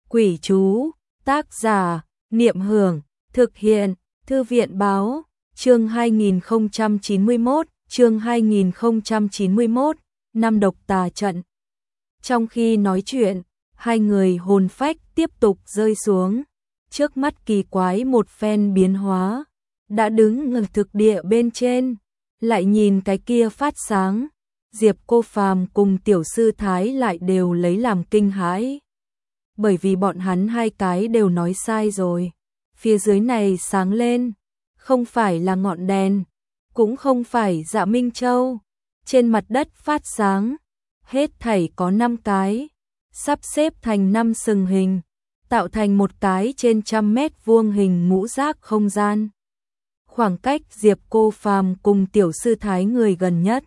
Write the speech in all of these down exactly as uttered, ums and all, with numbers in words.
Quỷ chú, tác giả, Niệm Hưởng, thực hiện, Thư viện báo, chương hai nghìn không trăm chín mươi mốt, chương hai nghìn không trăm chín mươi mốt, năm độc tà trận. Trong khi nói chuyện, hai người hồn phách tiếp tục rơi xuống, trước mắt kỳ quái một phen biến hóa, đã đứng ở thực địa bên trên, lại nhìn cái kia phát sáng, Diệp Cô Phàm cùng tiểu sư Thái lại đều lấy làm kinh hãi. Bởi vì bọn hắn hai cái đều nói sai rồi, phía dưới này sáng lên, không phải là ngọn đèn, cũng không phải Dạ Minh Châu, trên mặt đất phát sáng, hết thảy có năm cái, sắp xếp thành năm sừng hình, tạo thành một cái trên trăm mét vuông hình ngũ giác không gian. Khoảng cách Diệp Cô Phàm cùng tiểu sư Thái người gần nhất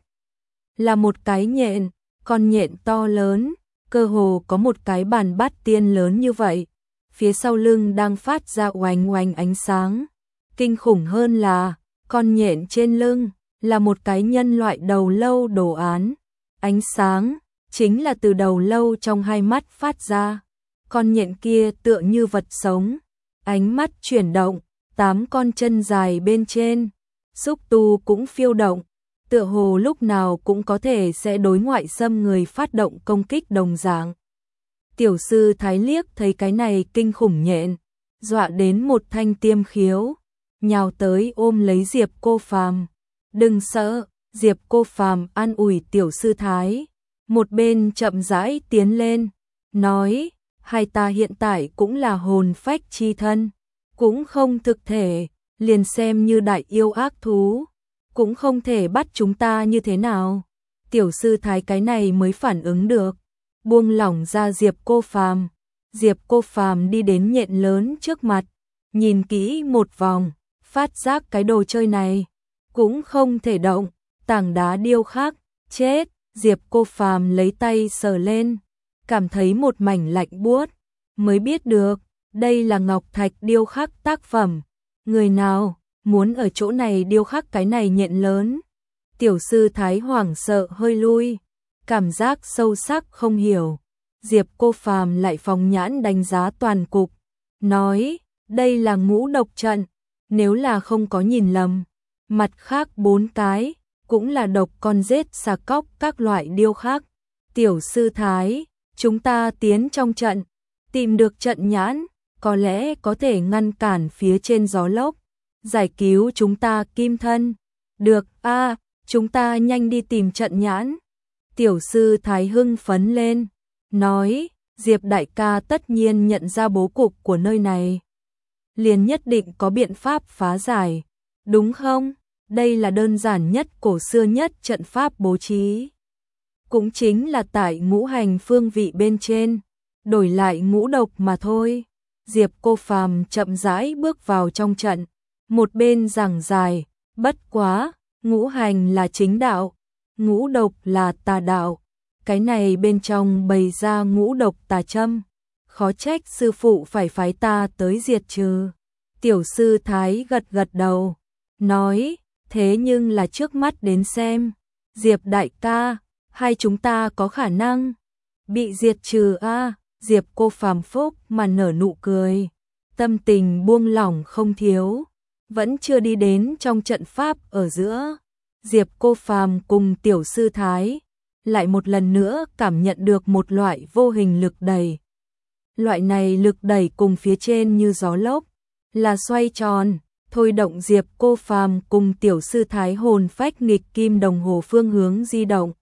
là một cái nhện, con nhện to lớn, cơ hồ có một cái bàn bát tiên lớn như vậy, phía sau lưng đang phát ra oanh oanh ánh sáng. Kinh khủng hơn là, con nhện trên lưng là một cái nhân loại đầu lâu đồ án, ánh sáng chính là từ đầu lâu trong hai mắt phát ra. Con nhện kia tựa như vật sống, ánh mắt chuyển động, tám con chân dài bên trên, xúc tu cũng phiêu động, tựa hồ lúc nào cũng có thể sẽ đối ngoại xâm người phát động công kích đồng dạng. Tiểu sư Thái liếc thấy cái này kinh khủng nhện, dọa đến một thanh tiêm khiếu, nhào tới ôm lấy Diệp Cô Phàm. Đừng sợ, Diệp Cô Phàm an ủi tiểu sư Thái, một bên chậm rãi tiến lên, nói, hai ta hiện tại cũng là hồn phách chi thân, cũng không thực thể, liền xem như đại yêu ác thú, cũng không thể bắt chúng ta như thế nào. Tiểu sư Thái cái này mới phản ứng được, buông lỏng ra Diệp Cô Phàm. Diệp Cô Phàm đi đến nhện lớn trước mặt, nhìn kỹ một vòng, phát giác cái đồ chơi này cũng không thể động, tảng đá điêu khắc, chết. Diệp Cô Phàm lấy tay sờ lên, cảm thấy một mảnh lạnh buốt, mới biết được đây là ngọc thạch điêu khắc tác phẩm. Người nào muốn ở chỗ này điêu khắc cái này nhện lớn? Tiểu sư Thái hoảng sợ hơi lui, cảm giác sâu sắc không hiểu. Diệp Cô Phàm lại phóng nhãn đánh giá toàn cục, nói, đây là ngũ độc trận, nếu là không có nhìn lầm, mặt khác bốn cái cũng là độc con rết xà cóc các loại điêu khắc. Tiểu sư Thái, chúng ta tiến trong trận, tìm được trận nhãn, có lẽ có thể ngăn cản phía trên gió lốc, giải cứu chúng ta kim thân. Được a, à, chúng ta nhanh đi tìm trận nhãn. Tiểu sư Thái hưng phấn lên, nói, Diệp đại ca tất nhiên nhận ra bố cục của nơi này, liền nhất định có biện pháp phá giải, đúng không? Đây là đơn giản nhất cổ xưa nhất trận pháp bố trí, cũng chính là tại ngũ hành phương vị bên trên, đổi lại ngũ độc mà thôi. Diệp Cô Phàm chậm rãi bước vào trong trận, một bên giảng giải, bất quá, ngũ hành là chính đạo, ngũ độc là tà đạo, cái này bên trong bày ra ngũ độc tà châm, khó trách sư phụ phải phái ta tới diệt trừ. Tiểu sư Thái gật gật đầu, nói, thế nhưng là trước mắt đến xem, Diệp đại ca, hai chúng ta có khả năng bị diệt trừ a. À? Diệp Cô Phàm phúc mà nở nụ cười, tâm tình buông lỏng không thiếu, vẫn chưa đi đến trong trận pháp ở giữa. Diệp Cô Phàm cùng tiểu sư Thái lại một lần nữa cảm nhận được một loại vô hình lực đẩy. Loại này lực đẩy cùng phía trên như gió lốc, là xoay tròn, thôi động Diệp Cô Phàm cùng tiểu sư Thái hồn phách nghịch kim đồng hồ phương hướng di động.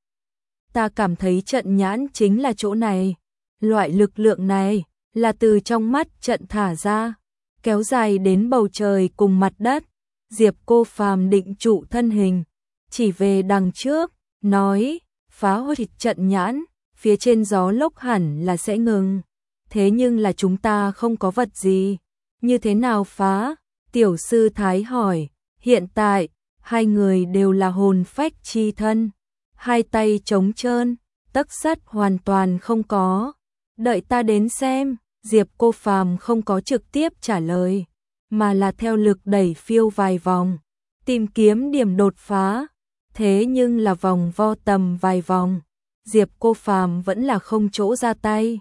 Ta cảm thấy trận nhãn chính là chỗ này. Loại lực lượng này là từ trong mắt trận thả ra, kéo dài đến bầu trời cùng mặt đất. Diệp Cô Phàm định trụ thân hình, chỉ về đằng trước, nói, phá hủy trận nhãn, phía trên gió lốc hẳn là sẽ ngừng. Thế nhưng là chúng ta không có vật gì, như thế nào phá? Tiểu sư Thái hỏi, hiện tại, hai người đều là hồn phách chi thân, hai tay trống trơn, tấc sắt hoàn toàn không có. Đợi ta đến xem. Diệp Cô Phàm không có trực tiếp trả lời, mà là theo lực đẩy phiêu vài vòng, tìm kiếm điểm đột phá. Thế nhưng là vòng vo tầm vài vòng, Diệp Cô Phàm vẫn là không chỗ ra tay,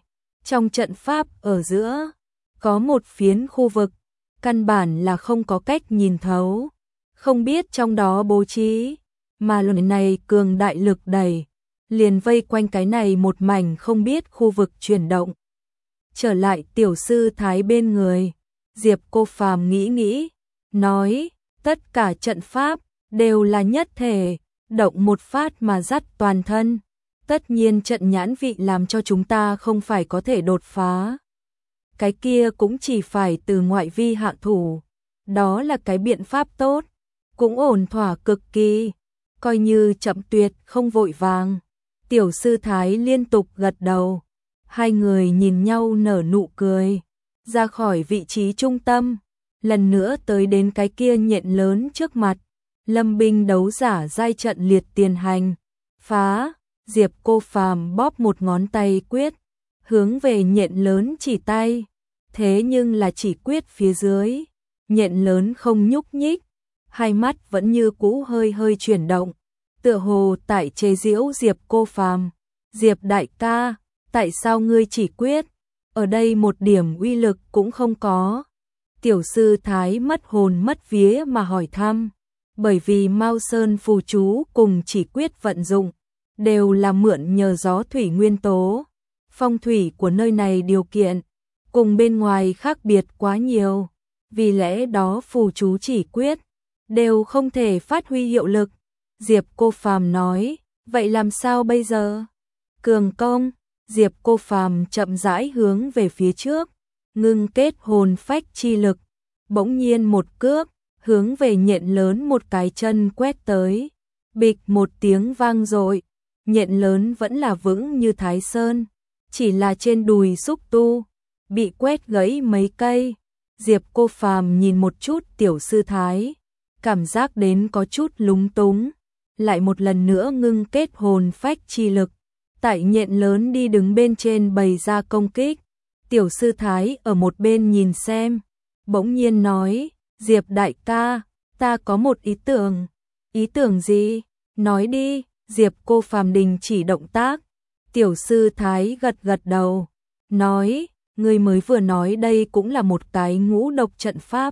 Trong trận pháp ở giữa, có một phiến khu vực, căn bản là không có cách nhìn thấu, không biết trong đó bố trí, mà lần này cường đại lực đẩy, liền vây quanh cái này một mảnh không biết khu vực chuyển động. Trở lại tiểu sư thái bên người, Diệp Cô Phàm nghĩ nghĩ, nói, tất cả trận pháp đều là nhất thể, động một phát mà dắt toàn thân. Tất nhiên trận nhãn vị làm cho chúng ta không phải có thể đột phá. Cái kia cũng chỉ phải từ ngoại vi hạ thủ. Đó là cái biện pháp tốt, cũng ổn thỏa cực kỳ, coi như chậm tuyệt không vội vàng. Tiểu sư thái liên tục gật đầu, hai người nhìn nhau nở nụ cười, ra khỏi vị trí trung tâm, lần nữa tới đến cái kia nhện lớn trước mặt. Lâm binh đấu giả giai trận liệt tiền hành, phá. Diệp Cô Phàm bóp một ngón tay quyết, hướng về nhện lớn chỉ tay, thế nhưng là chỉ quyết phía dưới, nhện lớn không nhúc nhích, hai mắt vẫn như cũ hơi hơi chuyển động, tựa hồ tại chế giễu Diệp Cô Phàm. Diệp đại ca, tại sao ngươi chỉ quyết, ở đây một điểm uy lực cũng không có. Tiểu sư thái mất hồn mất vía mà hỏi thăm, bởi vì Mao Sơn phù chú cùng chỉ quyết vận dụng đều là mượn nhờ gió thủy nguyên tố. Phong thủy của nơi này điều kiện cùng bên ngoài khác biệt quá nhiều, vì lẽ đó phù chú chỉ quyết đều không thể phát huy hiệu lực. Diệp Cô Phàm nói, vậy làm sao bây giờ? Cường công. Diệp Cô Phàm chậm rãi hướng về phía trước, ngưng kết hồn phách chi lực, bỗng nhiên một cước hướng về nhện lớn một cái chân quét tới, bịch một tiếng vang dội. Nhện lớn vẫn là vững như Thái Sơn, chỉ là trên đùi xúc tu bị quét gãy mấy cây. Diệp Cô Phàm nhìn một chút tiểu sư thái, cảm giác đến có chút lúng túng, lại một lần nữa ngưng kết hồn phách chi lực, tại nhện lớn đi đứng bên trên bày ra công kích. Tiểu sư thái ở một bên nhìn xem, bỗng nhiên nói, Diệp đại ca, ta có một ý tưởng. Ý tưởng gì? Nói đi. Diệp Cô Phàm đình chỉ động tác, tiểu sư thái gật gật đầu, nói, ngươi mới vừa nói đây cũng là một cái ngũ độc trận pháp.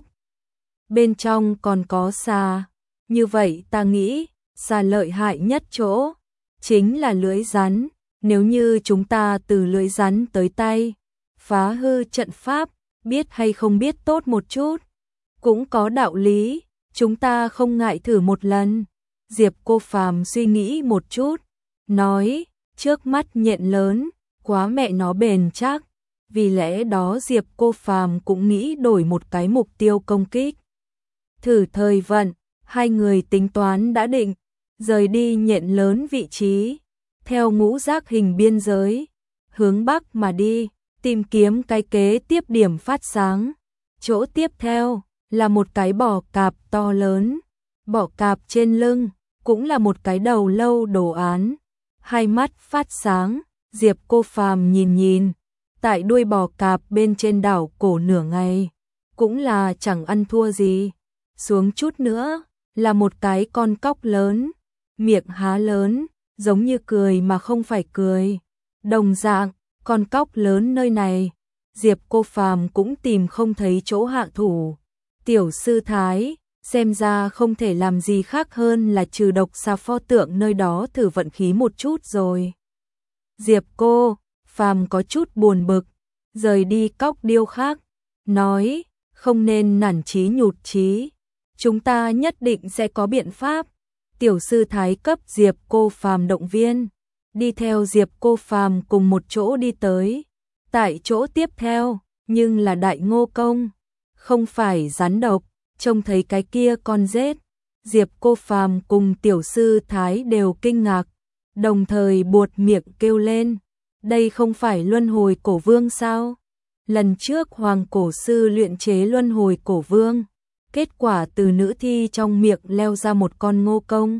Bên trong còn có xà, như vậy ta nghĩ, xà lợi hại nhất chỗ, chính là lưỡi rắn, nếu như chúng ta từ lưỡi rắn tới tay, phá hư trận pháp, biết hay không biết tốt một chút, cũng có đạo lý, chúng ta không ngại thử một lần. Diệp Cô Phàm suy nghĩ một chút, nói, trước mắt nhện lớn, quá mẹ nó bền chắc, vì lẽ đó Diệp Cô Phàm cũng nghĩ đổi một cái mục tiêu công kích. Thử thời vận, hai người tính toán đã định, rời đi nhện lớn vị trí, theo ngũ giác hình biên giới, hướng bắc mà đi, tìm kiếm cái kế tiếp điểm phát sáng. Chỗ tiếp theo là một cái bò cạp to lớn, bò cạp trên lưng cũng là một cái đầu lâu đồ án, hai mắt phát sáng. Diệp Cô Phàm nhìn nhìn, tại đuôi bò cạp bên trên đảo cổ nửa ngày, cũng là chẳng ăn thua gì. Xuống chút nữa là một cái con cóc lớn, miệng há lớn, giống như cười mà không phải cười. Đồng dạng, con cóc lớn nơi này, Diệp Cô Phàm cũng tìm không thấy chỗ hạ thủ. Tiểu sư thái, xem ra không thể làm gì khác hơn là trừ độc xà pho tượng nơi đó thử vận khí một chút rồi. Diệp Cô Phàm có chút buồn bực, rời đi cóc điêu khác, nói, không nên nản chí nhụt chí, chúng ta nhất định sẽ có biện pháp. Tiểu sư thái cấp Diệp Cô Phàm động viên, đi theo Diệp Cô Phàm cùng một chỗ đi tới. Tại chỗ tiếp theo, nhưng là đại ngô công, không phải rắn độc. Trông thấy cái kia con rết, Diệp Cô Phàm cùng tiểu sư thái đều kinh ngạc, đồng thời buột miệng kêu lên, đây không phải luân hồi cổ vương sao? Lần trước hoàng cổ sư luyện chế luân hồi cổ vương, kết quả từ nữ thi trong miệng leo ra một con ngô công.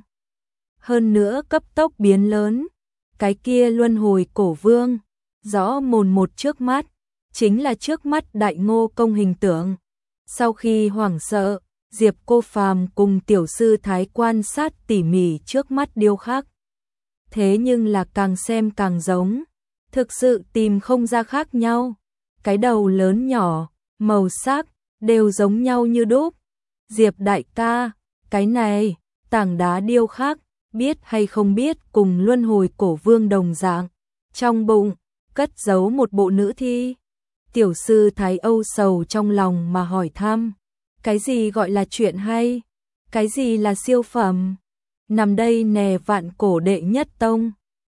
Hơn nữa cấp tốc biến lớn, cái kia luân hồi cổ vương, rõ mồn một trước mắt, chính là trước mắt đại ngô công hình tượng. Sau khi hoảng sợ, Diệp Cô Phàm cùng tiểu sư thái quan sát tỉ mỉ trước mắt điêu khắc. Thế nhưng là càng xem càng giống, thực sự tìm không ra khác nhau. Cái đầu lớn nhỏ, màu sắc, đều giống nhau như đúc. Diệp đại ca, cái này, tảng đá điêu khắc, biết hay không biết cùng luân hồi cổ vương đồng dạng. Trong bụng, cất giấu một bộ nữ thi. Tiểu sư Thái âu sầu trong lòng mà hỏi thăm. Cái gì gọi là chuyện hay? Cái gì là siêu phẩm? Nằm đây nè vạn cổ đệ nhất tông.